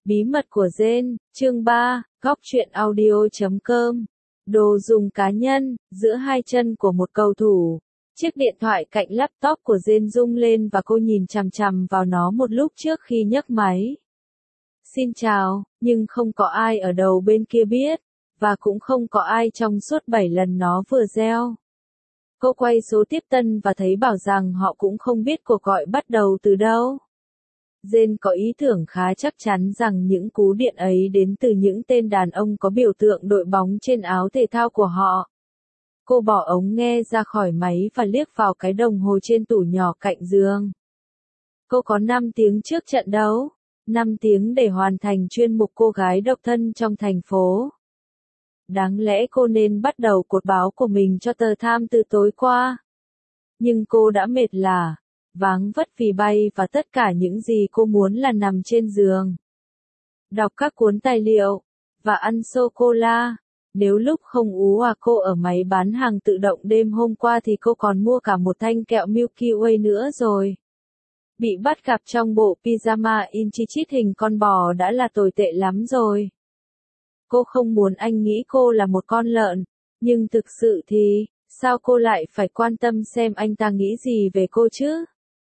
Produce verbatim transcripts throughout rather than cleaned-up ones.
Bí mật của Jane, chương ba, góc truyện audio chấm com. Đồ dùng cá nhân, giữa hai chân của một cầu thủ. Chiếc điện thoại cạnh laptop của Jane rung lên và cô nhìn chằm chằm vào nó một lúc trước khi nhấc máy. Xin chào, nhưng không có ai ở đầu bên kia biết, và cũng không có ai trong suốt bảy lần nó vừa reo. Cô quay số tiếp tân và thấy bảo rằng họ cũng không biết cuộc gọi bắt đầu từ đâu. Jane có ý tưởng khá chắc chắn rằng những cú điện ấy đến từ những tên đàn ông có biểu tượng đội bóng trên áo thể thao của họ. Cô bỏ ống nghe ra khỏi máy và liếc vào cái đồng hồ trên tủ nhỏ cạnh giường. Cô có năm tiếng trước trận đấu, năm tiếng để hoàn thành chuyên mục cô gái độc thân trong thành phố. Đáng lẽ cô nên bắt đầu cột báo của mình cho tờ Time từ tối qua. Nhưng cô đã mệt lả, váng vất vì bay và tất cả những gì cô muốn là nằm trên giường, đọc các cuốn tài liệu, và ăn sô-cô-la. Nếu lúc không ú à cô ở máy bán hàng tự động đêm hôm qua thì cô còn mua cả một thanh kẹo Milky Way nữa rồi. Bị bắt gặp trong bộ pyjama in chi chít hình con bò đã là tồi tệ lắm rồi. Cô không muốn anh nghĩ cô là một con lợn, nhưng thực sự thì, sao cô lại phải quan tâm xem anh ta nghĩ gì về cô chứ?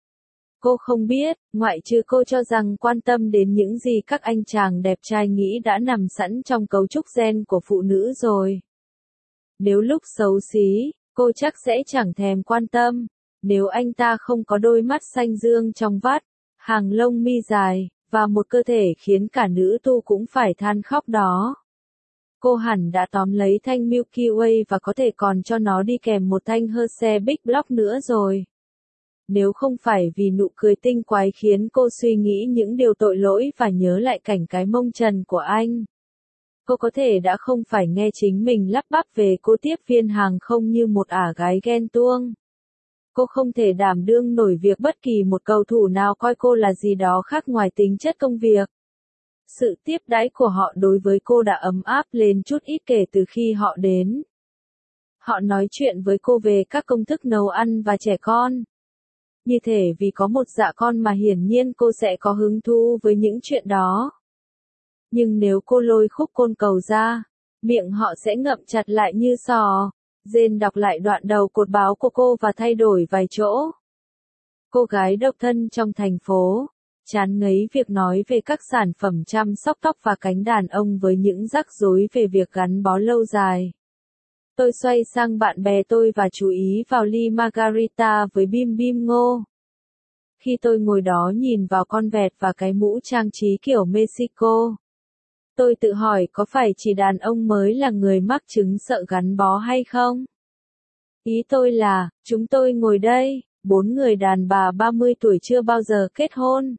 Cô không biết, ngoại trừ cô cho rằng quan tâm đến những gì các anh chàng đẹp trai nghĩ đã nằm sẵn trong cấu trúc gen của phụ nữ rồi. Nếu lúc xấu xí, cô chắc sẽ chẳng thèm quan tâm. Nếu anh ta không có đôi mắt xanh dương trong vắt, hàng lông mi dài, và một cơ thể khiến cả nữ tu cũng phải than khóc đó. Cô hẳn đã tóm lấy thanh Milky Way và có thể còn cho nó đi kèm một thanh Hershey Big Block nữa rồi. Nếu không phải vì nụ cười tinh quái khiến cô suy nghĩ những điều tội lỗi và nhớ lại cảnh cái mông trần của anh, cô có thể đã không phải nghe chính mình lắp bắp về cô tiếp viên hàng không như một ả gái ghen tuông. Cô không thể đảm đương nổi việc bất kỳ một cầu thủ nào coi cô là gì đó khác ngoài tính chất công việc. Sự tiếp đãi của họ đối với cô đã ấm áp lên chút ít kể từ khi họ đến. Họ nói chuyện với cô về các công thức nấu ăn và trẻ con. Như thể vì có một dạ con mà hiển nhiên cô sẽ có hứng thú với những chuyện đó. Nhưng nếu cô lôi khúc côn cầu ra, miệng họ sẽ ngậm chặt lại như sò. Jane đọc lại đoạn đầu cột báo của cô và thay đổi vài chỗ. Cô gái độc thân trong thành phố, chán ngấy việc nói về các sản phẩm chăm sóc tóc và cánh đàn ông với những rắc rối về việc gắn bó lâu dài. Tôi xoay sang bạn bè tôi và chú ý vào ly margarita với bim bim ngô. Khi tôi ngồi đó nhìn vào con vẹt và cái mũ trang trí kiểu Mexico, tôi tự hỏi có phải chỉ đàn ông mới là người mắc chứng sợ gắn bó hay không? Ý tôi là, chúng tôi ngồi đây, bốn người đàn bà ba mươi tuổi chưa bao giờ kết hôn.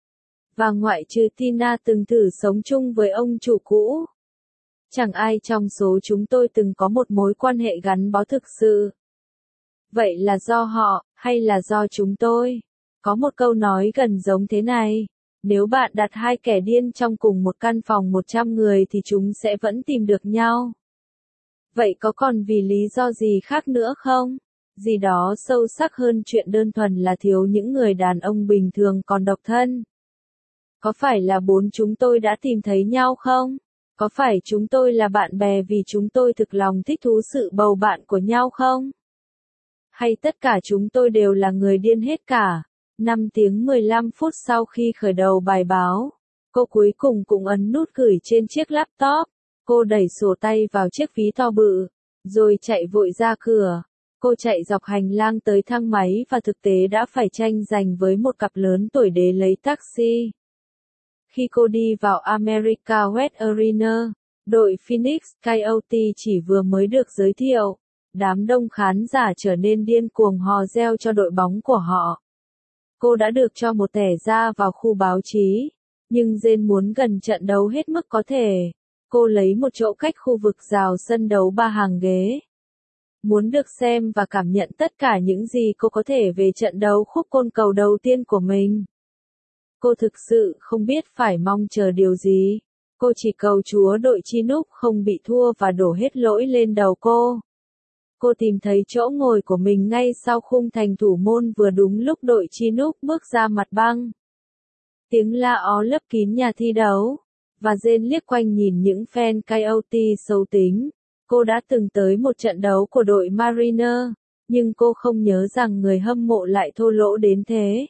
Và ngoại trừ Tina từng thử sống chung với ông chủ cũ, chẳng ai trong số chúng tôi từng có một mối quan hệ gắn bó thực sự. Vậy là do họ, hay là do chúng tôi? Có một câu nói gần giống thế này. Nếu bạn đặt hai kẻ điên trong cùng một căn phòng một trăm người thì chúng sẽ vẫn tìm được nhau. Vậy có còn vì lý do gì khác nữa không? Gì đó sâu sắc hơn chuyện đơn thuần là thiếu những người đàn ông bình thường còn độc thân. Có phải là bốn chúng tôi đã tìm thấy nhau không? Có phải chúng tôi là bạn bè vì chúng tôi thực lòng thích thú sự bầu bạn của nhau không? Hay tất cả chúng tôi đều là người điên hết cả? năm tiếng mười lăm phút sau khi khởi đầu bài báo, cô cuối cùng cũng ấn nút gửi trên chiếc laptop. Cô đẩy sổ tay vào chiếc ví to bự, rồi chạy vội ra cửa. Cô chạy dọc hành lang tới thang máy và thực tế đã phải tranh giành với một cặp lớn tuổi để lấy taxi. Khi cô đi vào America West Arena, đội Phoenix Coyote chỉ vừa mới được giới thiệu. Đám đông khán giả trở nên điên cuồng hò reo cho đội bóng của họ. Cô đã được cho một thẻ ra vào khu báo chí, nhưng Jane muốn gần trận đấu hết mức có thể. Cô lấy một chỗ cách khu vực rào sân đấu ba hàng ghế. Muốn được xem và cảm nhận tất cả những gì cô có thể về trận đấu khúc côn cầu đầu tiên của mình. Cô thực sự không biết phải mong chờ điều gì. Cô chỉ cầu Chúa đội Chinook không bị thua và đổ hết lỗi lên đầu cô. Cô tìm thấy chỗ ngồi của mình ngay sau khung thành thủ môn vừa đúng lúc đội Chinook bước ra mặt băng. Tiếng la ó lấp kín nhà thi đấu. và Jane liếc quanh nhìn những fan Coyote xấu tính. Cô đã từng tới một trận đấu của đội Mariner, nhưng cô không nhớ rằng người hâm mộ lại thô lỗ đến thế.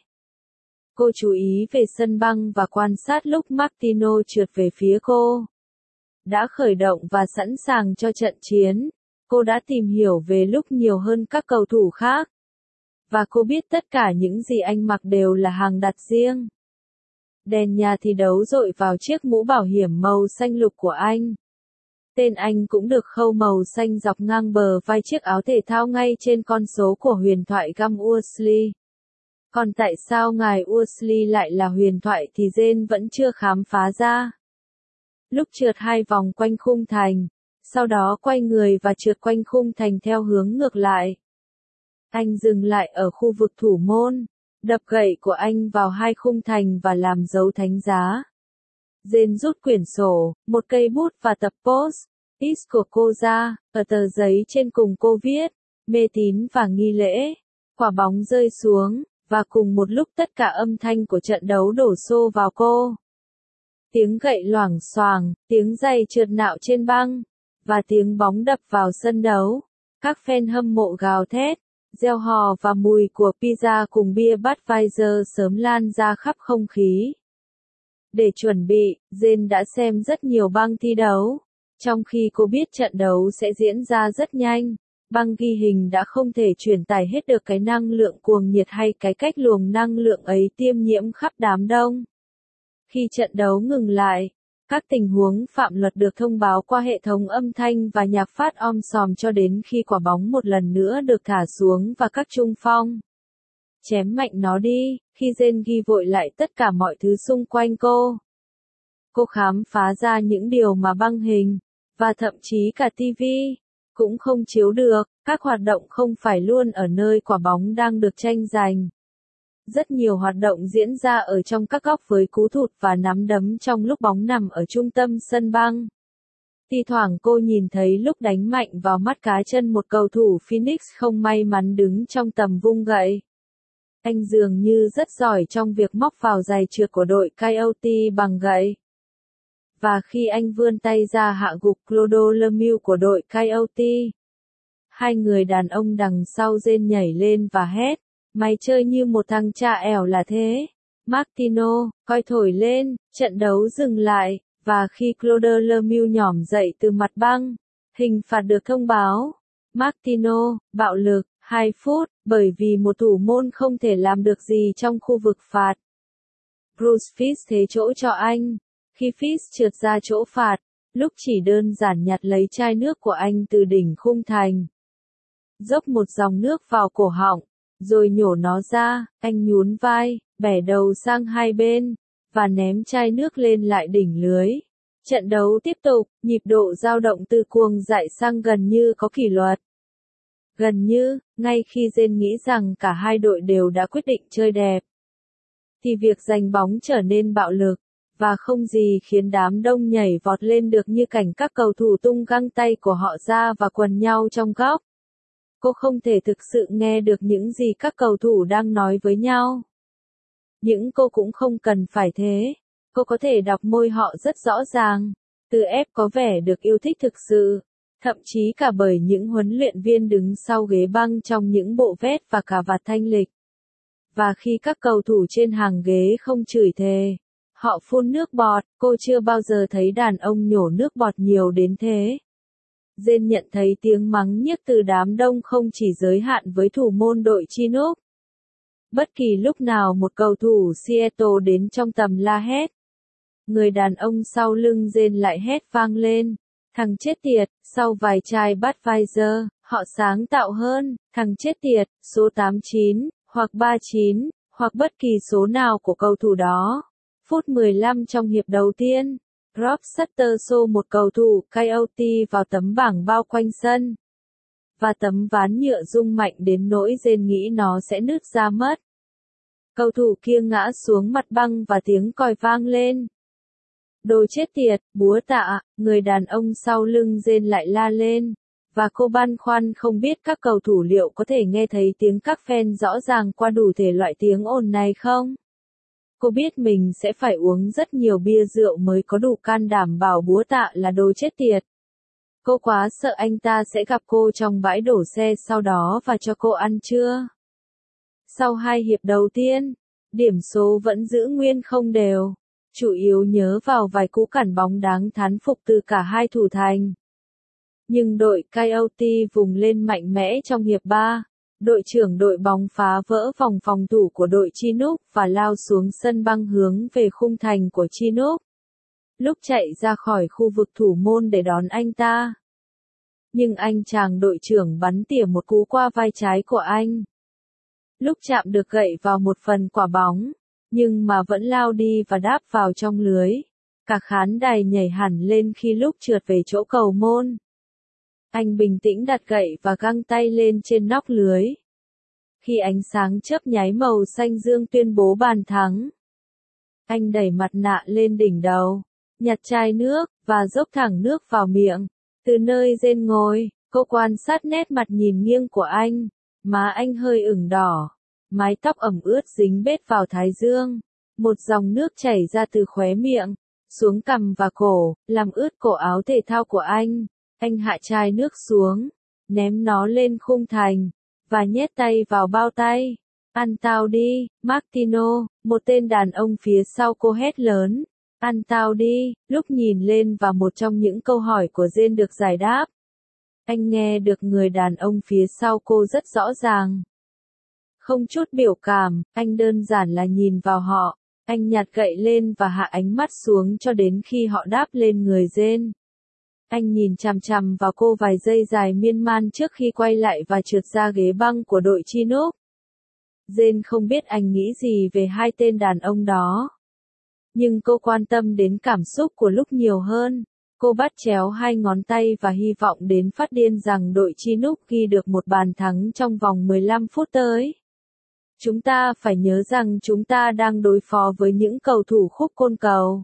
Cô chú ý về sân băng và quan sát lúc Martino trượt về phía cô. Đã khởi động và sẵn sàng cho trận chiến, cô đã tìm hiểu về lúc nhiều hơn các cầu thủ khác. Và cô biết tất cả những gì anh mặc đều là hàng đặt riêng. Đèn nhà thi đấu dội vào chiếc mũ bảo hiểm màu xanh lục của anh. Tên anh cũng được khâu màu xanh dọc ngang bờ vai chiếc áo thể thao ngay trên con số của huyền thoại Gam Worsley. Còn tại sao ngài Worsley lại là huyền thoại thì Jane vẫn chưa khám phá ra. Lúc trượt hai vòng quanh khung thành, sau đó quay người và trượt quanh khung thành theo hướng ngược lại. Anh dừng lại ở khu vực thủ môn, đập gậy của anh vào hai khung thành và làm dấu thánh giá. Jane rút quyển sổ, một cây bút và tập post-it của cô ra, ở tờ giấy trên cùng cô viết, mê tín và nghi lễ. Quả bóng rơi xuống, và cùng một lúc tất cả âm thanh của trận đấu đổ xô vào cô. Tiếng gậy loảng xoảng, tiếng giày trượt nạo trên băng, và tiếng bóng đập vào sân đấu. Các fan hâm mộ gào thét, reo hò và mùi của pizza cùng bia Budweiser sớm lan ra khắp không khí. Để chuẩn bị, Jane đã xem rất nhiều băng thi đấu. Trong khi cô biết trận đấu sẽ diễn ra rất nhanh, băng ghi hình đã không thể truyền tải hết được cái năng lượng cuồng nhiệt hay cái cách luồng năng lượng ấy tiêm nhiễm khắp đám đông. Khi trận đấu ngừng lại, các tình huống phạm luật được thông báo qua hệ thống âm thanh và nhạc phát om sòm cho đến khi quả bóng một lần nữa được thả xuống và các trung phong chém mạnh nó đi. Khi Jane ghi vội lại tất cả mọi thứ xung quanh cô, cô khám phá ra những điều mà băng hình, và thậm chí cả ti vi, cũng không chiếu được. Các hoạt động không phải luôn ở nơi quả bóng đang được tranh giành. Rất nhiều hoạt động diễn ra ở trong các góc với cú thụt và nắm đấm trong lúc bóng nằm ở trung tâm sân băng. Thi thoảng cô nhìn thấy lúc đánh mạnh vào mắt cá chân một cầu thủ Phoenix không may mắn đứng trong tầm vung gậy. Anh dường như rất giỏi trong việc móc vào giày trượt của đội Coyote bằng gậy. Và khi anh vươn tay ra hạ gục Claude Lemieux của đội Coyote, hai người đàn ông đằng sau Jane nhảy lên và hét, mày chơi như một thằng cha ẻo là thế. Martino, coi thổi lên, trận đấu dừng lại, và khi Claude Lemieux nhỏm dậy từ mặt băng, hình phạt được thông báo. Martino, bạo lực, hai phút, bởi vì một thủ môn không thể làm được gì trong khu vực phạt. Bruce Fish thế chỗ cho anh. Khi Fish trượt ra chỗ phạt, lúc chỉ đơn giản nhặt lấy chai nước của anh từ đỉnh khung thành. Dốc một dòng nước vào cổ họng, rồi nhổ nó ra, anh nhún vai, bẻ đầu sang hai bên, và ném chai nước lên lại đỉnh lưới. Trận đấu tiếp tục, nhịp độ dao động từ cuồng dại sang gần như có kỷ luật. Gần như, ngay khi Jane nghĩ rằng cả hai đội đều đã quyết định chơi đẹp, thì việc giành bóng trở nên bạo lực, và không gì khiến đám đông nhảy vọt lên được như cảnh các cầu thủ tung găng tay của họ ra và quần nhau trong góc. Cô không thể thực sự nghe được những gì các cầu thủ đang nói với nhau. Nhưng cô cũng không cần phải thế. Cô có thể đọc môi họ rất rõ ràng. Từ ép có vẻ được yêu thích thực sự. Thậm chí cả bởi những huấn luyện viên đứng sau ghế băng trong những bộ vest và cà vạt thanh lịch. Và khi các cầu thủ trên hàng ghế không chửi thề, họ phun nước bọt. Cô chưa bao giờ thấy đàn ông nhổ nước bọt nhiều đến thế. Jane nhận thấy tiếng mắng nhiếc từ đám đông không chỉ giới hạn với thủ môn đội Chinook. Bất kỳ lúc nào một cầu thủ Seattle đến trong tầm la hét, người đàn ông sau lưng Jane lại hét vang lên, thằng chết tiệt. Sau vài chai Budweiser, họ sáng tạo hơn, thằng chết tiệt, số tám mươi chín, hoặc ba mươi chín, hoặc bất kỳ số nào của cầu thủ đó. Phút mười lăm trong hiệp đầu tiên, Rob Sutter xô một cầu thủ Coyote vào tấm bảng bao quanh sân. Và tấm ván nhựa rung mạnh đến nỗi Jane nghĩ nó sẽ nứt ra mất. Cầu thủ kia ngã xuống mặt băng và tiếng còi vang lên. Đồ chết tiệt, búa tạ, người đàn ông sau lưng Jane lại la lên. Và cô băn khoăn không biết các cầu thủ liệu có thể nghe thấy tiếng các fan rõ ràng qua đủ thể loại tiếng ồn này không? Cô biết mình sẽ phải uống rất nhiều bia rượu mới có đủ can đảm bảo búa tạ là đồ chết tiệt. Cô quá sợ anh ta sẽ gặp cô trong bãi đổ xe sau đó và cho cô ăn trưa. Sau hai hiệp đầu tiên, điểm số vẫn giữ nguyên không đều, chủ yếu nhớ vào vài cú cản bóng đáng thán phục từ cả hai thủ thành. Nhưng đội Coyote vùng lên mạnh mẽ trong hiệp ba. Đội trưởng đội bóng phá vỡ vòng phòng thủ của đội Chinook và lao xuống sân băng hướng về khung thành của Chinook. Lúc chạy ra khỏi khu vực thủ môn để đón anh ta. Nhưng anh chàng đội trưởng bắn tỉa một cú qua vai trái của anh. Lúc chạm được gậy vào một phần quả bóng, nhưng mà vẫn lao đi và đáp vào trong lưới. Cả khán đài nhảy hẳn lên khi lúc trượt về chỗ cầu môn. Anh bình tĩnh đặt gậy và găng tay lên trên nóc lưới. Khi ánh sáng chớp nháy màu xanh dương tuyên bố bàn thắng. Anh đẩy mặt nạ lên đỉnh đầu, nhặt chai nước, và dốc thẳng nước vào miệng. Từ nơi Jane ngồi, cô quan sát nét mặt nhìn nghiêng của anh. Má anh hơi ửng đỏ, mái tóc ẩm ướt dính bết vào thái dương. Một dòng nước chảy ra từ khóe miệng, xuống cằm và cổ, làm ướt cổ áo thể thao của anh. Anh hạ chai nước xuống, ném nó lên khung thành, và nhét tay vào bao tay. Ăn tao đi, Martino, một tên đàn ông phía sau cô hét lớn. Ăn tao đi, lúc nhìn lên và một trong những câu hỏi của Jane được giải đáp. Anh nghe được người đàn ông phía sau cô rất rõ ràng. Không chút biểu cảm, anh đơn giản là nhìn vào họ. Anh nhặt gậy lên và hạ ánh mắt xuống cho đến khi họ đáp lên người Jane. Anh nhìn chằm chằm vào cô vài giây dài miên man trước khi quay lại và trượt ra ghế băng của đội Chinook. Jane không biết anh nghĩ gì về hai tên đàn ông đó. Nhưng cô quan tâm đến cảm xúc của lúc nhiều hơn. Cô bắt chéo hai ngón tay và hy vọng đến phát điên rằng đội Chinook ghi được một bàn thắng trong vòng mười lăm phút tới. Chúng ta phải nhớ rằng chúng ta đang đối phó với những cầu thủ khúc côn cầu.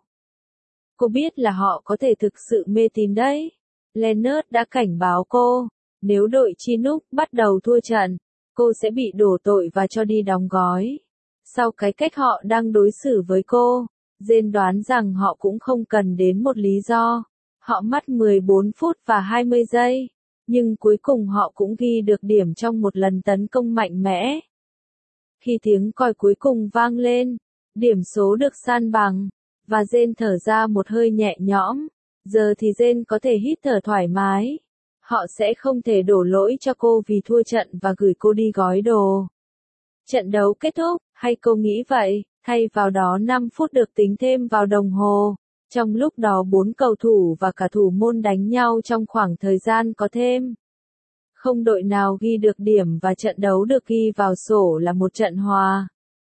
Cô biết là họ có thể thực sự mê tín đấy. Leonard đã cảnh báo cô, nếu đội Chinook bắt đầu thua trận, cô sẽ bị đổ tội và cho đi đóng gói. Sau cái cách họ đang đối xử với cô, Jane đoán rằng họ cũng không cần đến một lý do. Họ mất mười bốn phút và hai mươi giây, nhưng cuối cùng họ cũng ghi được điểm trong một lần tấn công mạnh mẽ. Khi tiếng còi cuối cùng vang lên, điểm số được san bằng, và Jane thở ra một hơi nhẹ nhõm. Giờ thì Jane có thể hít thở thoải mái. Họ sẽ không thể đổ lỗi cho cô vì thua trận và gửi cô đi gói đồ. Trận đấu kết thúc, hay cô nghĩ vậy, thay vào đó năm phút được tính thêm vào đồng hồ. Trong lúc đó bốn cầu thủ và cả thủ môn đánh nhau trong khoảng thời gian có thêm. Không đội nào ghi được điểm và trận đấu được ghi vào sổ là một trận hòa.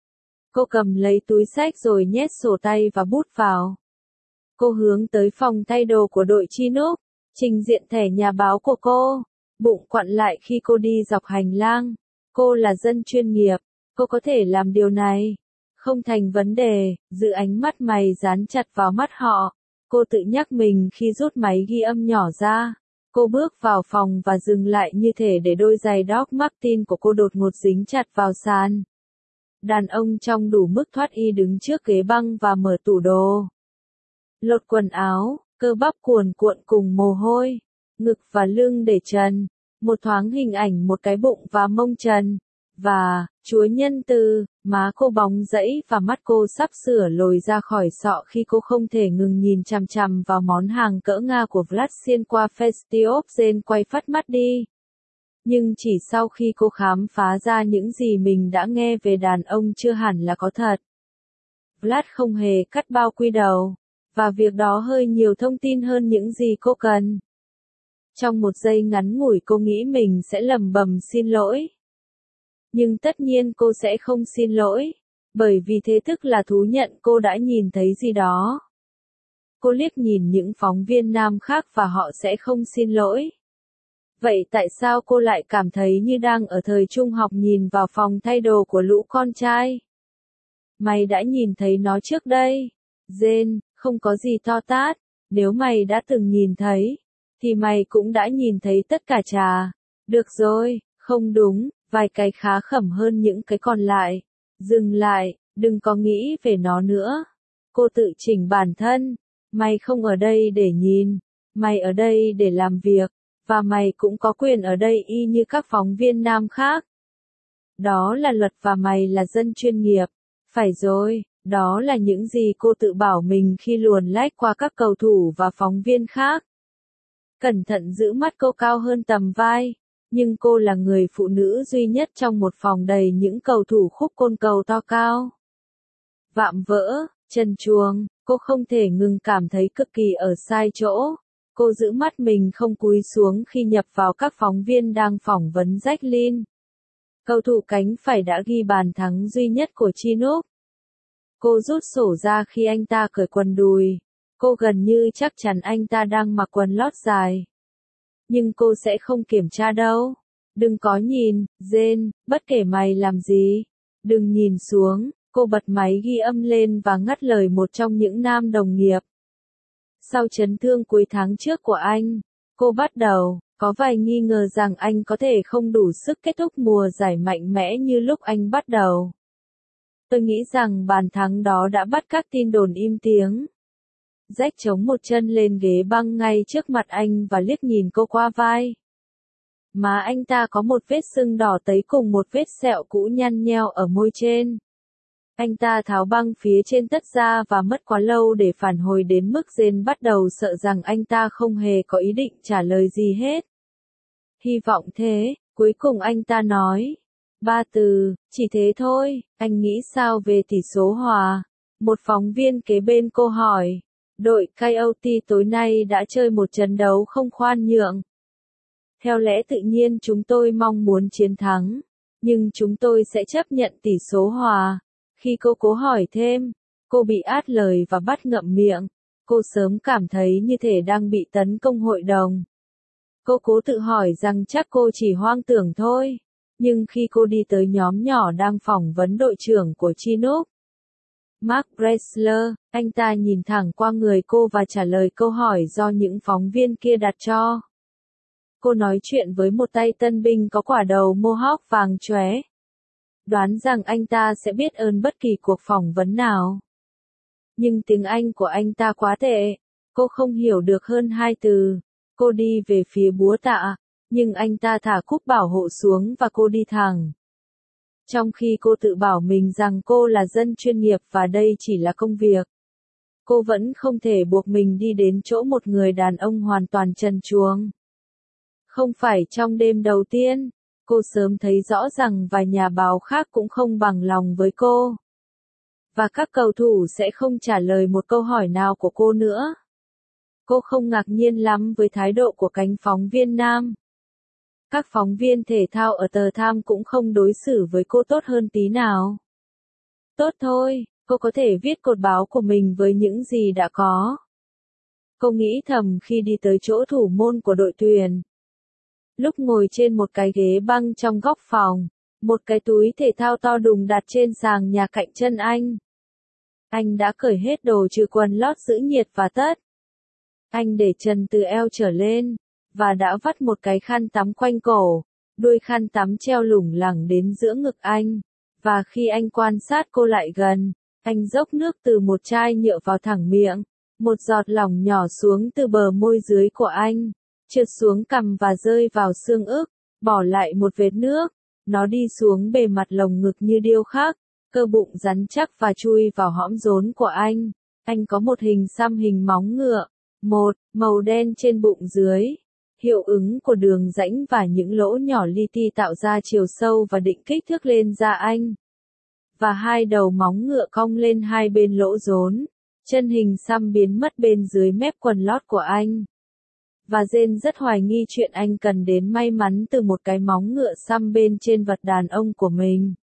Cô cầm lấy túi xách rồi nhét sổ tay và bút vào. Cô hướng tới phòng thay đồ của đội Chinook, trình diện thẻ nhà báo của cô. Bụng quặn lại khi cô đi dọc hành lang. Cô là dân chuyên nghiệp, cô có thể làm điều này. Không thành vấn đề, giữ ánh mắt mày dán chặt vào mắt họ. Cô tự nhắc mình khi rút máy ghi âm nhỏ ra. Cô bước vào phòng và dừng lại như thể để đôi giày Doc Martin của cô đột ngột dính chặt vào sàn. Đàn ông trong đủ mức thoát y đứng trước ghế băng và mở tủ đồ. Lột quần áo, cơ bắp cuồn cuộn cùng mồ hôi, ngực và lưng để trần, một thoáng hình ảnh một cái bụng và mông trần. Và, Chúa nhân từ, má cô bóng rẫy và mắt cô sắp sửa lồi ra khỏi sọ khi cô không thể ngừng nhìn chằm chằm vào món hàng cỡ Nga của Vlad xuyên qua Festiov. Jane quay phát mắt đi. Nhưng chỉ sau khi cô khám phá ra những gì mình đã nghe về đàn ông chưa hẳn là có thật. Vlad không hề cắt bao quy đầu, và việc đó hơi nhiều thông tin hơn những gì cô cần. Trong một giây ngắn ngủi cô nghĩ mình sẽ lầm bầm xin lỗi. Nhưng tất nhiên cô sẽ không xin lỗi, bởi vì thế tức là thú nhận cô đã nhìn thấy gì đó. Cô liếc nhìn những phóng viên nam khác và họ sẽ không xin lỗi. Vậy tại sao cô lại cảm thấy như đang ở thời trung học nhìn vào phòng thay đồ của lũ con trai? Mày đã nhìn thấy nó trước đây. Jane, không có gì to tát, nếu mày đã từng nhìn thấy, thì mày cũng đã nhìn thấy tất cả trà. Được rồi, không đúng, vài cái khá khẩm hơn những cái còn lại. Dừng lại, Đừng có nghĩ về nó nữa. Cô tự chỉnh bản thân. Mày không ở đây để nhìn. Mày ở đây để làm việc. Và mày cũng có quyền ở đây y như các phóng viên nam khác. Đó là luật và mày là dân chuyên nghiệp. Phải rồi, đó là những gì cô tự bảo mình khi luồn lách qua các cầu thủ và phóng viên khác. Cẩn thận giữ mắt cô cao hơn tầm vai. Nhưng cô là người phụ nữ duy nhất trong một phòng đầy những cầu thủ khúc côn cầu to cao. Vạm vỡ, trần truồng, cô không thể ngừng cảm thấy cực kỳ ở sai chỗ. Cô giữ mắt mình không cúi xuống khi nhập vào các phóng viên đang phỏng vấn Jacqueline. Cầu thủ cánh phải đã ghi bàn thắng duy nhất của Chinook. Cô rút sổ ra khi anh ta cởi quần đùi. Cô gần như chắc chắn anh ta đang mặc quần lót dài. Nhưng cô sẽ không kiểm tra đâu. Đừng có nhìn, Jane, bất kể mày làm gì. Đừng nhìn xuống. Cô bật máy ghi âm lên và ngắt lời một trong những nam đồng nghiệp. Sau chấn thương cuối tháng trước của anh, cô bắt đầu có vài nghi ngờ rằng anh có thể không đủ sức kết thúc mùa giải mạnh mẽ như lúc anh bắt đầu. Tôi nghĩ rằng bàn thắng đó đã bắt các tin đồn im tiếng. Jack chống một chân lên ghế băng ngay trước mặt anh và liếc nhìn cô qua vai. Má anh ta có một vết sưng đỏ tấy cùng một vết sẹo cũ nhăn nheo ở môi trên. Anh ta tháo băng phía trên tất ra và mất quá lâu để phản hồi đến mức Jane bắt đầu sợ rằng anh ta không hề có ý định trả lời gì hết. Hy vọng thế, cuối cùng anh ta nói. Ba từ, chỉ thế thôi, anh nghĩ sao về tỷ số hòa? Một phóng viên kế bên cô hỏi. Đội Coyote tối nay đã chơi một trận đấu không khoan nhượng. Theo lẽ tự nhiên chúng tôi mong muốn chiến thắng, nhưng chúng tôi sẽ chấp nhận tỷ số hòa. Khi cô cố hỏi thêm, cô bị át lời và bắt ngậm miệng. Cô sớm cảm thấy như thể đang bị tấn công hội đồng. Cô cố tự hỏi rằng chắc cô chỉ hoang tưởng thôi. Nhưng khi cô đi tới nhóm nhỏ đang phỏng vấn đội trưởng của Chinook, Mark Bressler, anh ta nhìn thẳng qua người cô và trả lời câu hỏi do những phóng viên kia đặt cho. Cô nói chuyện với một tay tân binh có quả đầu mohawk vàng chóe. Đoán rằng anh ta sẽ biết ơn bất kỳ cuộc phỏng vấn nào. Nhưng tiếng Anh của anh ta quá tệ. Cô không hiểu được hơn hai từ. Cô đi về phía búa tạ, nhưng anh ta thả cúp bảo hộ xuống và cô đi thẳng. Trong khi cô tự bảo mình rằng cô là dân chuyên nghiệp và đây chỉ là công việc. Cô vẫn không thể buộc mình đi đến chỗ một người đàn ông hoàn toàn trần truồng. Không phải trong đêm đầu tiên, cô sớm thấy rõ rằng vài nhà báo khác cũng không bằng lòng với cô. Và các cầu thủ sẽ không trả lời một câu hỏi nào của cô nữa. Cô không ngạc nhiên lắm với thái độ của cánh phóng viên nam. Các phóng viên thể thao ở tờ Tham cũng không đối xử với cô tốt hơn tí nào. Tốt thôi, cô có thể viết cột báo của mình với những gì đã có. Cô nghĩ thầm khi đi tới chỗ thủ môn của đội tuyển. Lúc ngồi trên một cái ghế băng trong góc phòng, một cái túi thể thao to đùng đặt trên sàng nhà cạnh chân anh. Anh đã cởi hết đồ trừ quần lót giữ nhiệt và tất. Anh để chân từ eo trở lên, và đã vắt một cái khăn tắm quanh cổ, đuôi khăn tắm treo lủng lẳng đến giữa ngực anh. Và khi anh quan sát cô lại gần, anh dốc nước từ một chai nhựa vào thẳng miệng, một giọt lỏng nhỏ xuống từ bờ môi dưới của anh, trượt xuống cằm và rơi vào xương ức, bỏ lại một vệt nước. Nó đi xuống bề mặt lồng ngực như điêu khắc, cơ bụng rắn chắc và chui vào hõm rốn của anh. Anh có một hình xăm hình móng ngựa, một, màu đen trên bụng dưới. Hiệu ứng của đường rãnh và những lỗ nhỏ li ti tạo ra chiều sâu và định kích thước lên da anh. Và hai đầu móng ngựa cong lên hai bên lỗ rốn. Chân hình xăm biến mất bên dưới mép quần lót của anh. Và Jane rất hoài nghi chuyện anh cần đến may mắn từ một cái móng ngựa xăm bên trên vật đàn ông của mình.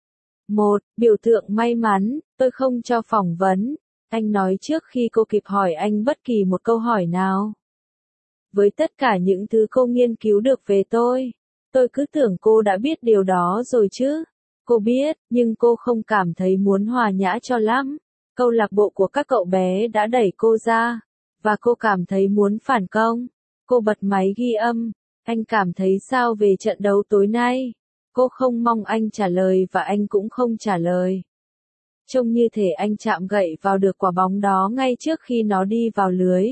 Một, biểu tượng may mắn, tôi không cho phỏng vấn. Anh nói trước khi cô kịp hỏi anh bất kỳ một câu hỏi nào. Với tất cả những thứ cô nghiên cứu được về tôi, tôi cứ tưởng cô đã biết điều đó rồi chứ. Cô biết, nhưng cô không cảm thấy muốn hòa nhã cho lắm. Câu lạc bộ của các cậu bé đã đẩy cô ra, và cô cảm thấy muốn phản công. Cô bật máy ghi âm. Anh cảm thấy sao về trận đấu tối nay? Cô không mong anh trả lời và anh cũng không trả lời. Trông như thể anh chạm gậy vào được quả bóng đó ngay trước khi nó đi vào lưới.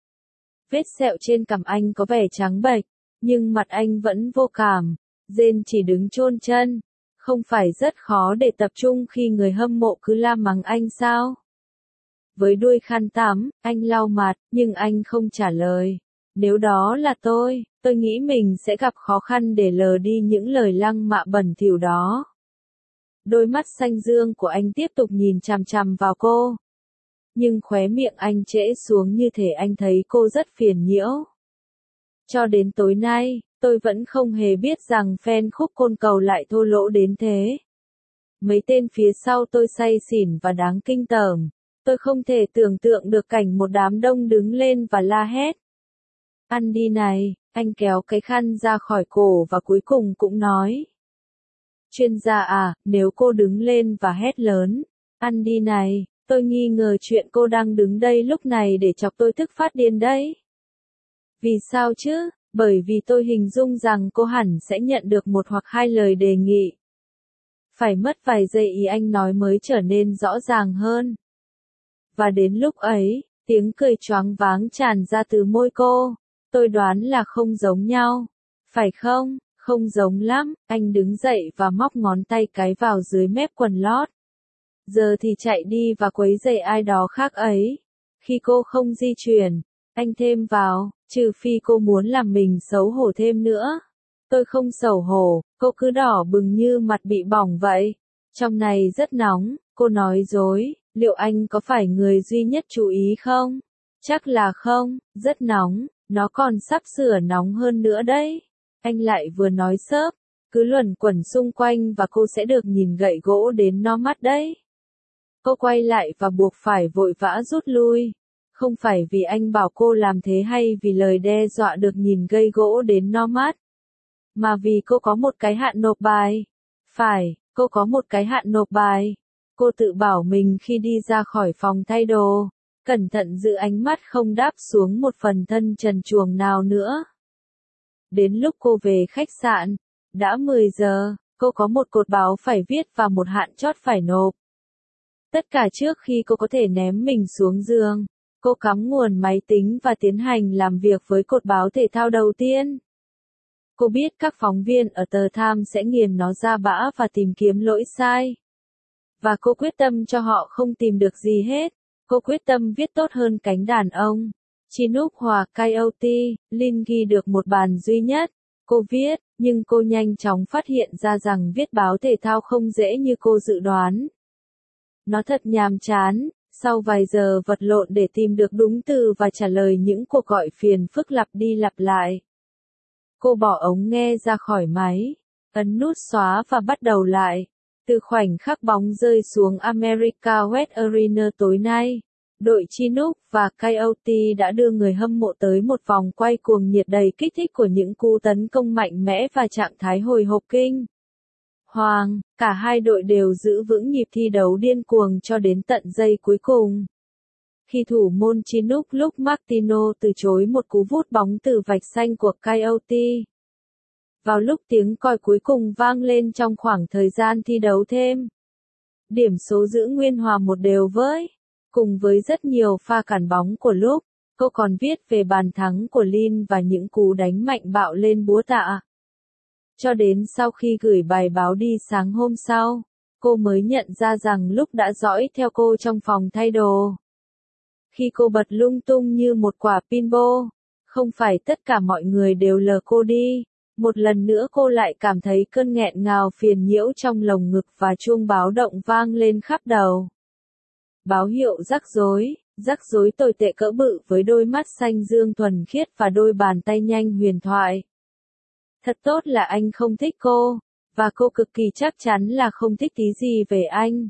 Vết sẹo trên cằm anh có vẻ trắng bệch, nhưng mặt anh vẫn vô cảm. Jane chỉ đứng chôn chân. Không phải rất khó để tập trung khi người hâm mộ cứ la mắng anh sao? Với đuôi khăn tắm, anh lau mặt, nhưng anh không trả lời. Nếu đó là tôi, tôi nghĩ mình sẽ gặp khó khăn để lờ đi những lời lăng mạ bẩn thỉu đó. Đôi mắt xanh dương của anh tiếp tục nhìn chằm chằm vào cô. Nhưng khóe miệng anh trễ xuống như thể anh thấy cô rất phiền nhiễu. Cho đến tối nay, tôi vẫn không hề biết rằng fan khúc côn cầu lại thô lỗ đến thế. Mấy tên phía sau tôi say xỉn và đáng kinh tởm. Tôi không thể tưởng tượng được cảnh một đám đông đứng lên và la hét. Ăn đi này, anh kéo cái khăn ra khỏi cổ và cuối cùng cũng nói. Chuyên gia à, nếu cô đứng lên và hét lớn, ăn đi này, tôi nghi ngờ chuyện cô đang đứng đây lúc này để chọc tôi tức phát điên đấy. Vì sao chứ? Bởi vì tôi hình dung rằng cô hẳn sẽ nhận được một hoặc hai lời đề nghị. Phải mất vài giây ý anh nói mới trở nên rõ ràng hơn. Và đến lúc ấy, tiếng cười choáng váng tràn ra từ môi cô. Tôi đoán là không giống nhau. Phải không? Không giống lắm. Anh đứng dậy và móc ngón tay cái vào dưới mép quần lót. Giờ thì chạy đi và quấy rầy ai đó khác ấy. Khi cô không di chuyển, anh thêm vào, trừ phi cô muốn làm mình xấu hổ thêm nữa. Tôi không xấu hổ, cô cứ đỏ bừng như mặt bị bỏng vậy. Trong này rất nóng, cô nói dối, liệu anh có phải người duy nhất chú ý không? Chắc là không, rất nóng, nó còn sắp sửa nóng hơn nữa đấy. Anh lại vừa nói xớp, cứ luẩn quẩn xung quanh và cô sẽ được nhìn gậy gỗ đến no mắt đấy. Cô quay lại và buộc phải vội vã rút lui. Không phải vì anh bảo cô làm thế hay vì lời đe dọa được nhìn gây gỗ đến no mắt. Mà vì cô có một cái hạn nộp bài. Phải, cô có một cái hạn nộp bài. Cô tự bảo mình khi đi ra khỏi phòng thay đồ. Cẩn thận giữ ánh mắt không đáp xuống một phần thân trần truồng nào nữa. Đến lúc cô về khách sạn, đã mười giờ, cô có một cột báo phải viết và một hạn chót phải nộp. Tất cả trước khi cô có thể ném mình xuống giường, cô cắm nguồn máy tính và tiến hành làm việc với cột báo thể thao đầu tiên. Cô biết các phóng viên ở tờ Times sẽ nghiền nó ra bã và tìm kiếm lỗi sai. Và cô quyết tâm cho họ không tìm được gì hết. Cô quyết tâm viết tốt hơn cánh đàn ông. Chinook hòa Coyote, Lin ghi được một bàn duy nhất. Cô viết, nhưng cô nhanh chóng phát hiện ra rằng viết báo thể thao không dễ như cô dự đoán. Nó thật nhàm chán, sau vài giờ vật lộn để tìm được đúng từ và trả lời những cuộc gọi phiền phức lặp đi lặp lại. Cô bỏ ống nghe ra khỏi máy, ấn nút xóa và bắt đầu lại. Từ khoảnh khắc bóng rơi xuống America West Arena tối nay, đội Chinook và Coyote đã đưa người hâm mộ tới một vòng quay cuồng nhiệt đầy kích thích của những cú tấn công mạnh mẽ và trạng thái hồi hộp kinh hoàng. Cả hai đội đều giữ vững nhịp thi đấu điên cuồng cho đến tận giây cuối cùng. Khi thủ môn Chinook Luke Martino từ chối một cú vút bóng từ vạch xanh của Coyote. Vào lúc tiếng còi cuối cùng vang lên trong khoảng thời gian thi đấu thêm. Điểm số giữ nguyên hòa một đều với. Cùng với rất nhiều pha cản bóng của Luke, cô còn viết về bàn thắng của Lin và những cú đánh mạnh bạo lên búa tạ. Cho đến sau khi gửi bài báo đi sáng hôm sau, cô mới nhận ra rằng Luke đã dõi theo cô trong phòng thay đồ. Khi cô bật lung tung như một quả pinball, không phải tất cả mọi người đều lờ cô đi. Một lần nữa cô lại cảm thấy cơn nghẹn ngào phiền nhiễu trong lồng ngực và chuông báo động vang lên khắp đầu. Báo hiệu rắc rối, rắc rối tồi tệ cỡ bự với đôi mắt xanh dương thuần khiết và đôi bàn tay nhanh huyền thoại. Thật tốt là anh không thích cô, và cô cực kỳ chắc chắn là không thích tí gì về anh.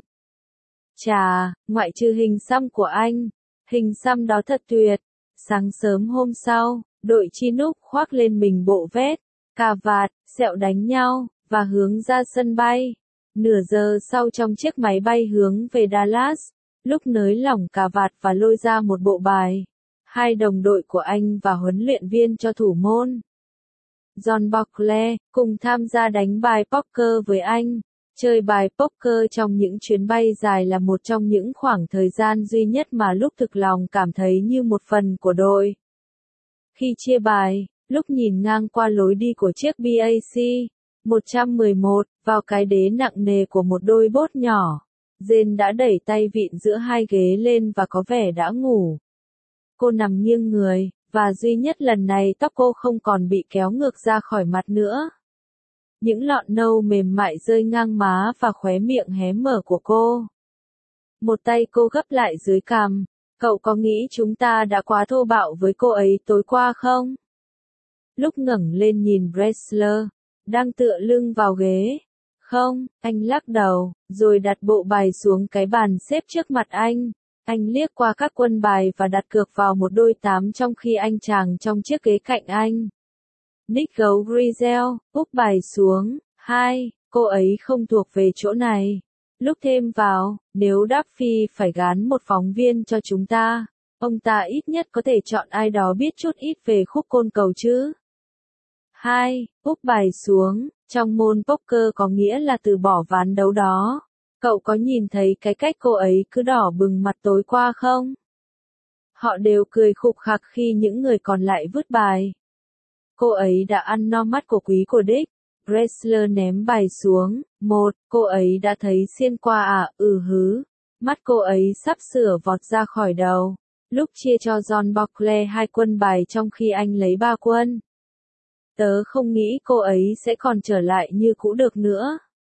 Chà, ngoại trừ hình xăm của anh, hình xăm đó thật tuyệt. Sáng sớm hôm sau, đội Chinook khoác lên mình bộ vest, cà vạt, sẹo đánh nhau, và hướng ra sân bay. Nửa giờ sau trong chiếc máy bay hướng về Dallas, lúc nới lỏng cà vạt và lôi ra một bộ bài. Hai đồng đội của anh và huấn luyện viên cho thủ môn, John Buckley, cùng tham gia đánh bài poker với anh. Chơi bài poker trong những chuyến bay dài là một trong những khoảng thời gian duy nhất mà lúc thực lòng cảm thấy như một phần của đội. Khi chia bài, lúc nhìn ngang qua lối đi của chiếc bê a xê một trăm mười một, vào cái đế nặng nề của một đôi bốt nhỏ, Jane đã đẩy tay vịn giữa hai ghế lên và có vẻ đã ngủ. Cô nằm nghiêng người, và duy nhất lần này tóc cô không còn bị kéo ngược ra khỏi mặt nữa. Những lọn nâu mềm mại rơi ngang má và khóe miệng hé mở của cô. Một tay cô gấp lại dưới cằm. Cậu có nghĩ chúng ta đã quá thô bạo với cô ấy tối qua không? Lúc ngẩng lên nhìn Bressler, đang tựa lưng vào ghế. Không, anh lắc đầu, rồi đặt bộ bài xuống cái bàn xếp trước mặt anh. Anh liếc qua các quân bài và đặt cược vào một đôi tám trong khi anh chàng trong chiếc ghế cạnh anh. Nick gấu Grizel, úp bài xuống. Hai, cô ấy không thuộc về chỗ này. Lúc thêm vào, nếu Duffy phải gán một phóng viên cho chúng ta, ông ta ít nhất có thể chọn ai đó biết chút ít về khúc côn cầu chứ. Hai, úp bài xuống, trong môn poker có nghĩa là từ bỏ ván đấu đó. Cậu có nhìn thấy cái cách cô ấy cứ đỏ bừng mặt tối qua không? Họ đều cười khục khặc khi những người còn lại vứt bài. Cô ấy đã ăn no mắt của quý của Dick. Bressler ném bài xuống. Một, cô ấy đã thấy xiên qua à, ừ hứ. Mắt cô ấy sắp sửa vọt ra khỏi đầu. Lúc chia cho John Buckley hai quân bài trong khi anh lấy ba quân. Tớ không nghĩ cô ấy sẽ còn trở lại như cũ được nữa.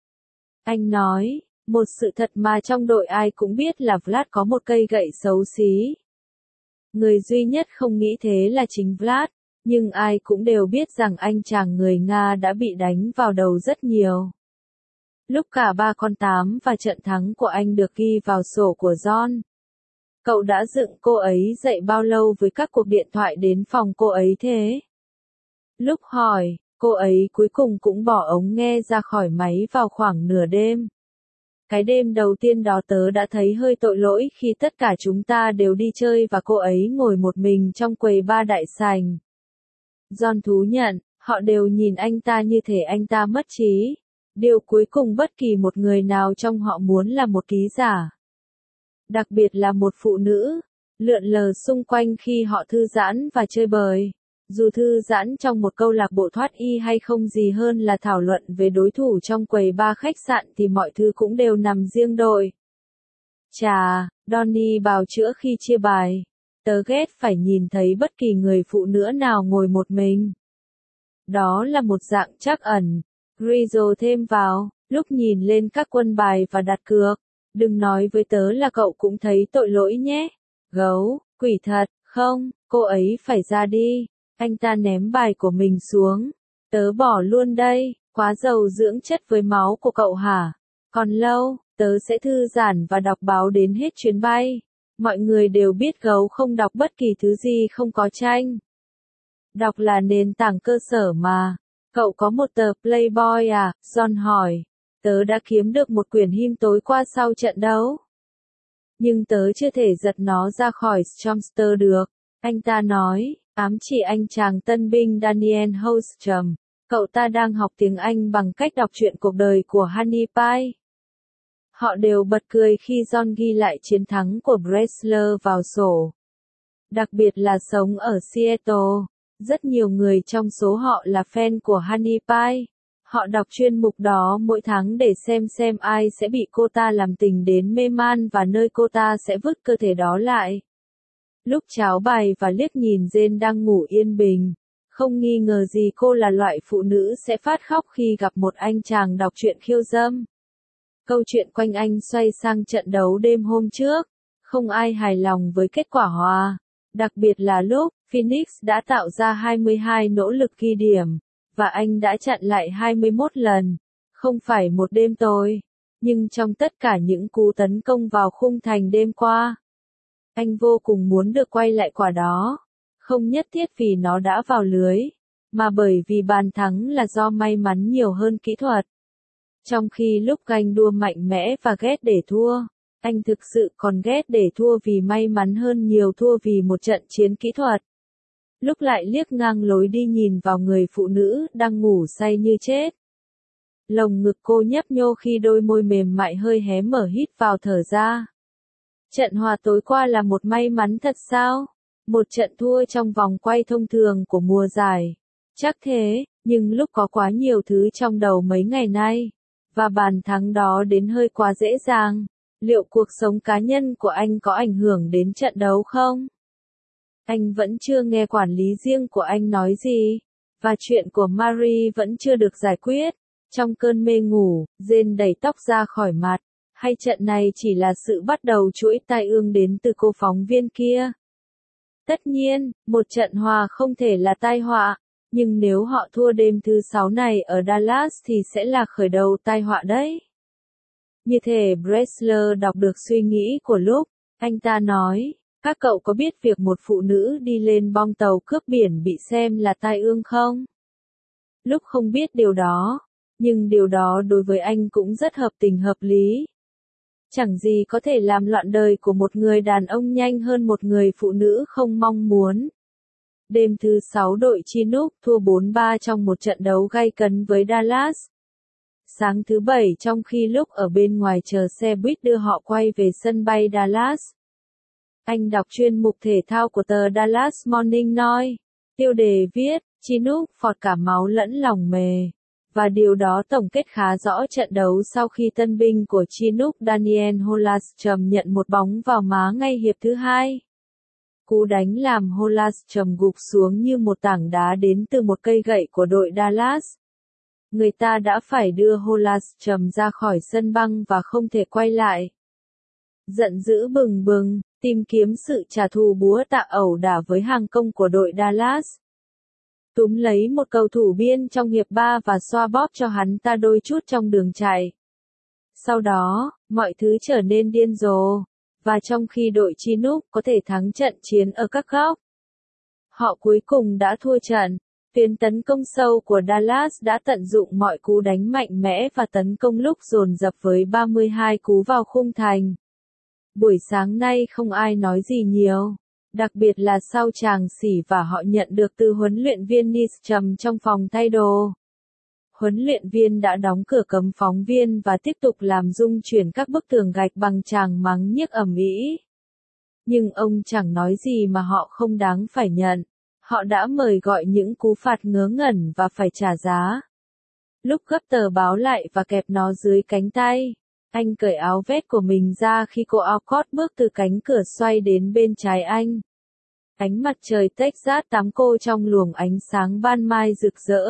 Anh nói, một sự thật mà trong đội ai cũng biết là Vlad có một cây gậy xấu xí. Người duy nhất không nghĩ thế là chính Vlad. Nhưng ai cũng đều biết rằng anh chàng người Nga đã bị đánh vào đầu rất nhiều. Lúc cả ba con tám và trận thắng của anh được ghi vào sổ của John. Cậu đã dựng cô ấy dậy bao lâu với các cuộc điện thoại đến phòng cô ấy thế? Lúc hỏi, cô ấy cuối cùng cũng bỏ ống nghe ra khỏi máy vào khoảng nửa đêm. Cái đêm đầu tiên đó tớ đã thấy hơi tội lỗi khi tất cả chúng ta đều đi chơi và cô ấy ngồi một mình trong quầy ba đại sành. John thú nhận, họ đều nhìn anh ta như thể anh ta mất trí. Điều cuối cùng bất kỳ một người nào trong họ muốn là một ký giả. Đặc biệt là một phụ nữ, lượn lờ xung quanh khi họ thư giãn và chơi bời. Dù thư giãn trong một câu lạc bộ thoát y hay không gì hơn là thảo luận về đối thủ trong quầy ba khách sạn thì mọi thứ cũng đều nằm riêng đôi. Chà, Donnie bào chữa khi chia bài. Tớ ghét phải nhìn thấy bất kỳ người phụ nữ nào ngồi một mình. Đó là một dạng trắc ẩn. Grizzle thêm vào, lúc nhìn lên các quân bài và đặt cược. Đừng nói với tớ là cậu cũng thấy tội lỗi nhé. Gấu, quỷ thật, không, cô ấy phải ra đi. Anh ta ném bài của mình xuống. Tớ bỏ luôn đây, quá giàu dưỡng chất với máu của cậu hả? Còn lâu, tớ sẽ thư giãn và đọc báo đến hết chuyến bay. Mọi người đều biết gấu không đọc bất kỳ thứ gì không có tranh. Đọc là nền tảng cơ sở mà. Cậu có một tờ Playboy à? John hỏi. Tớ đã kiếm được một quyển hiếm tối qua sau trận đấu. Nhưng tớ chưa thể giật nó ra khỏi Stormster được. Anh ta nói, ám chỉ anh chàng tân binh Daniel Holstrom. Cậu ta đang học tiếng Anh bằng cách đọc truyện cuộc đời của Honey Pie. Họ đều bật cười khi John ghi lại chiến thắng của Bressler vào sổ. Đặc biệt là sống ở Seattle, rất nhiều người trong số họ là fan của Honey Pie. Họ đọc chuyên mục đó mỗi tháng để xem xem ai sẽ bị cô ta làm tình đến mê man và nơi cô ta sẽ vứt cơ thể đó lại. Lúc cháo bài và liếc nhìn Jane đang ngủ yên bình, không nghi ngờ gì cô là loại phụ nữ sẽ phát khóc khi gặp một anh chàng đọc truyện khiêu dâm. Câu chuyện quanh anh xoay sang trận đấu đêm hôm trước. Không ai hài lòng với kết quả hòa. Đặc biệt là lúc, Phoenix đã tạo ra hai mươi hai nỗ lực ghi điểm. Và anh đã chặn lại hai mươi mốt lần. Không phải một đêm tồi. Nhưng trong tất cả những cú tấn công vào khung thành đêm qua, anh vô cùng muốn được quay lại quả đó. Không nhất thiết vì nó đã vào lưới, mà bởi vì bàn thắng là do may mắn nhiều hơn kỹ thuật. Trong khi lúc ganh đua mạnh mẽ và ghét để thua, anh thực sự còn ghét để thua vì may mắn hơn nhiều thua vì một trận chiến kỹ thuật. Lúc lại liếc ngang lối đi nhìn vào người phụ nữ đang ngủ say như chết. Lồng ngực cô nhấp nhô khi đôi môi mềm mại hơi hé mở hít vào thở ra. Trận hòa tối qua là một may mắn thật sao? Một trận thua trong vòng quay thông thường của mùa giải. Chắc thế, nhưng lúc có quá nhiều thứ trong đầu mấy ngày nay. Và bàn thắng đó đến hơi quá dễ dàng. Liệu cuộc sống cá nhân của anh có ảnh hưởng đến trận đấu không? Anh vẫn chưa nghe quản lý riêng của anh nói gì. Và chuyện của Marie vẫn chưa được giải quyết. Trong cơn mê ngủ, Jane đẩy tóc ra khỏi mặt. Hay trận này chỉ là sự bắt đầu chuỗi tai ương đến từ cô phóng viên kia? Tất nhiên, một trận hòa không thể là tai họa. Nhưng nếu họ thua đêm thứ sáu này ở Dallas thì sẽ là khởi đầu tai họa đấy. Như thể Bressler đọc được suy nghĩ của Luke, anh ta nói, các cậu có biết việc một phụ nữ đi lên bong tàu cướp biển bị xem là tai ương không? Luke không biết điều đó, nhưng điều đó đối với anh cũng rất hợp tình hợp lý. Chẳng gì có thể làm loạn đời của một người đàn ông nhanh hơn một người phụ nữ không mong muốn. Đêm thứ sáu đội Chinook thua bốn ba trong một trận đấu gay cấn với Dallas. Sáng thứ bảy trong khi lúc ở bên ngoài chờ xe buýt đưa họ quay về sân bay Dallas. Anh đọc chuyên mục thể thao của tờ Dallas Morning nói. Tiêu đề viết, Chinook phọt cả máu lẫn lòng mề. Và điều đó tổng kết khá rõ trận đấu sau khi tân binh của Chinook Daniel Holmstrom nhận một bóng vào má ngay hiệp thứ hai. Cú đánh làm Holmstrom gục xuống như một tảng đá đến từ một cây gậy của đội Dallas. Người ta đã phải đưa Holmstrom ra khỏi sân băng và không thể quay lại. Giận dữ bừng bừng, tìm kiếm sự trả thù búa tạ ẩu đả với hàng công của đội Dallas. Túm lấy một cầu thủ biên trong hiệp ba và xoa bóp cho hắn ta đôi chút trong đường chạy. Sau đó, mọi thứ trở nên điên rồ. Và trong khi đội Chinook có thể thắng trận chiến ở các góc, họ cuối cùng đã thua trận. Tuyến tấn công sâu của Dallas đã tận dụng mọi cú đánh mạnh mẽ và tấn công lúc dồn dập với ba mươi hai cú vào khung thành. Buổi sáng nay không ai nói gì nhiều, đặc biệt là sau tràng xỉ và họ nhận được từ huấn luyện viên Nystrom trong phòng thay đồ. Huấn luyện viên đã đóng cửa cấm phóng viên và tiếp tục làm rung chuyển các bức tường gạch bằng tràng mắng nhiếc ầm ĩ. Nhưng ông chẳng nói gì mà họ không đáng phải nhận. Họ đã mời gọi những cú phạt ngớ ngẩn và phải trả giá. Lúc gấp tờ báo lại và kẹp nó dưới cánh tay, anh cởi áo vest của mình ra khi cô Alcott bước từ cánh cửa xoay đến bên trái anh. Ánh mặt trời Texas tắm cô trong luồng ánh sáng ban mai rực rỡ.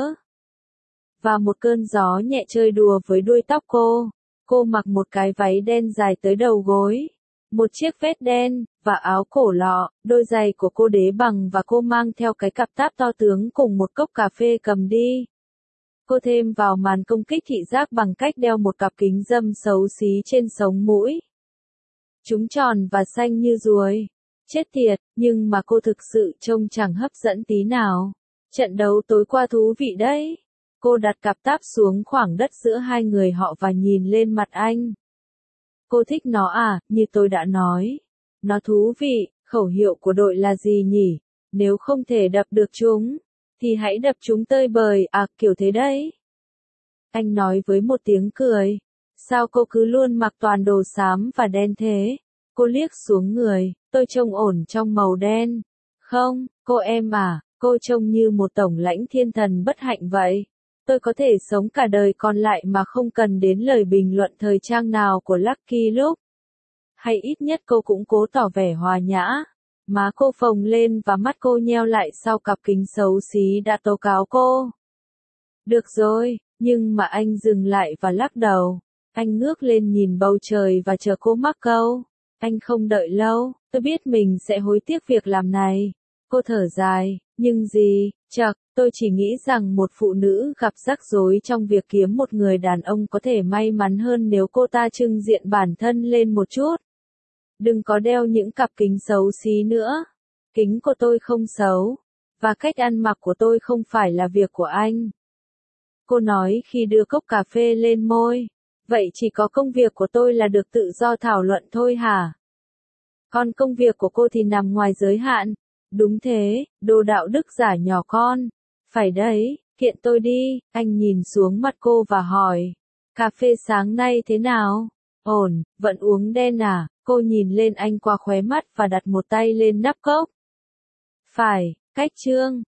Và một cơn gió nhẹ chơi đùa với đuôi tóc cô. Cô mặc một cái váy đen dài tới đầu gối, một chiếc vest đen, và áo cổ lọ, đôi giày của cô đế bằng và cô mang theo cái cặp táp to tướng cùng một cốc cà phê cầm đi. Cô thêm vào màn công kích thị giác bằng cách đeo một cặp kính râm xấu xí trên sống mũi. Chúng tròn và xanh như ruồi. Chết tiệt, nhưng mà cô thực sự trông chẳng hấp dẫn tí nào. Trận đấu tối qua thú vị đấy. Cô đặt cặp táp xuống khoảng đất giữa hai người họ và nhìn lên mặt anh. Cô thích nó à, như tôi đã nói. Nó thú vị, khẩu hiệu của đội là gì nhỉ? Nếu không thể đập được chúng, thì hãy đập chúng tơi bời, à, kiểu thế đấy. Anh nói với một tiếng cười. Sao cô cứ luôn mặc toàn đồ xám và đen thế? Cô liếc xuống người, tôi trông ổn trong màu đen. Không, cô em à, cô trông như một tổng lãnh thiên thần bất hạnh vậy. Tôi có thể sống cả đời còn lại mà không cần đến lời bình luận thời trang nào của Lucky Luke. Hay ít nhất cô cũng cố tỏ vẻ hòa nhã. Má cô phồng lên và mắt cô nheo lại sau cặp kính xấu xí đã tố cáo cô. Được rồi, nhưng mà anh dừng lại và lắc đầu. Anh ngước lên nhìn bầu trời và chờ cô mắc câu. Anh không đợi lâu, tôi biết mình sẽ hối tiếc việc làm này. Cô thở dài, nhưng gì, chậc, tôi chỉ nghĩ rằng một phụ nữ gặp rắc rối trong việc kiếm một người đàn ông có thể may mắn hơn nếu cô ta trưng diện bản thân lên một chút. Đừng có đeo những cặp kính xấu xí nữa. Kính của tôi không xấu. Và cách ăn mặc của tôi không phải là việc của anh. Cô nói khi đưa cốc cà phê lên môi. Vậy chỉ có công việc của tôi là được tự do thảo luận thôi hả? Còn công việc của cô thì nằm ngoài giới hạn. Đúng thế, đồ đạo đức giả nhỏ con. Phải đấy, Kiện tôi đi, anh nhìn xuống mặt cô và hỏi. Cà phê sáng nay thế nào? Ổn, vẫn uống đen à? Cô nhìn lên anh qua khóe mắt và đặt một tay lên nắp cốc. Phải, cách chương.